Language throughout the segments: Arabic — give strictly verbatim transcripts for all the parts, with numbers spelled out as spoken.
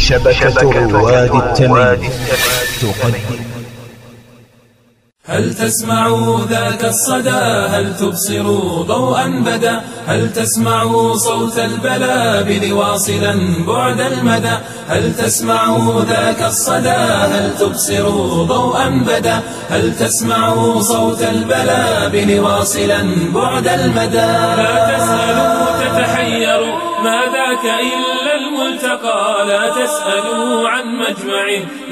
شبكة رواد التمييز تقدم. هل تسمعوا ذاك الصدى؟ هل تبصروا ضوءا بدا؟ هل تسمعوا صوت البلابل واصلا بعد المدى؟ هل تسمعوا ذاك الصدى؟ هل تبصروا ضوءا بدا؟ هل تسمعوا صوت البلابل واصلا بعد المدى؟ لا تسألوا تتحيروا ما ذاك إلا الملتقى، لا تسألوا عن مجمع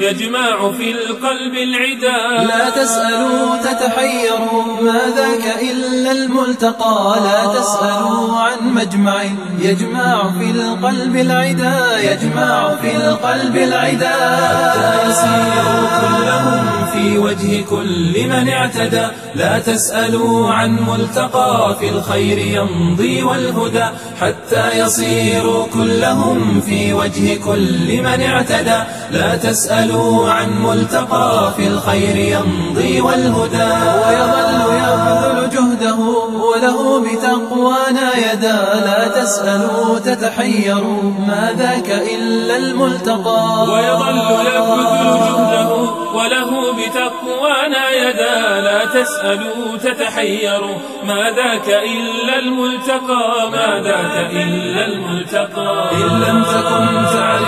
يجمع في القلب العدا. لا تسألوا تتحيروا ما ذاك إلا الملتقى، لا تسألوا عن مجمع يجمع في القلب العدا، يجمع في القلب العدا. حتى يصيروا كلهم في وجه كل من اعتدى. لا تسألوا عن ملتقى في الخير يمضي والهدى، حتى يصيروا كلهم في وجه كل من اعتدى. لا تسألوا عن ملتقى في الخير يمضي والهدى. ويظل يبذل جهده وله بتقوانا يدا. لا تسألوا تتحيروا ما ذاك إلا الملتقى. ويظل يبذل جهده وله بتقوانا يدا. لا تسألوا تتحيروا ما ذاك إلا الملتقى، ما ذاك إلا الملتقى. إن لم تكن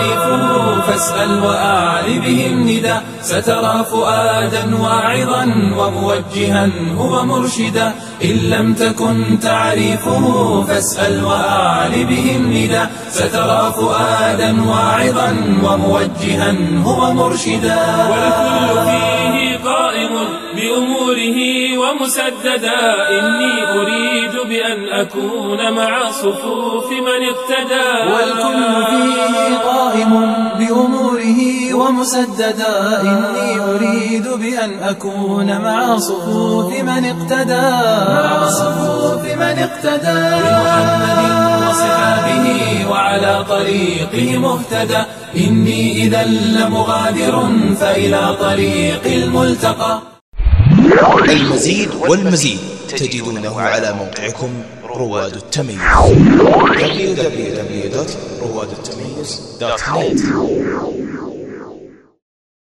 تعرفه فاسأل وأعل به الندى، سترى فؤادا واعظا وموجها هو مرشدا. إن لم تكن تعرفه فاسأل وأعل به الندى، سترى فؤادا واعظا وموجها هو مرشدا. والكل فيه قائم بأموره ومسددا، إني أريد بأن أكون مع صفوف من اقتدى. والكل فيه قائم بأموره ومسددا، إني أريد بأن أكون مع صفوف من اقتدى، مع صفوف من اقتدى. بمحمد وصحابه وعلى طريقه مهتدى، إني إذا لمغادر فإلى طريق الملتقى. المزيد والمزيد تجدونه على موقعكم رواد التمييز دبليو دبليو دبليو دوت رواد التمييز دوت نت.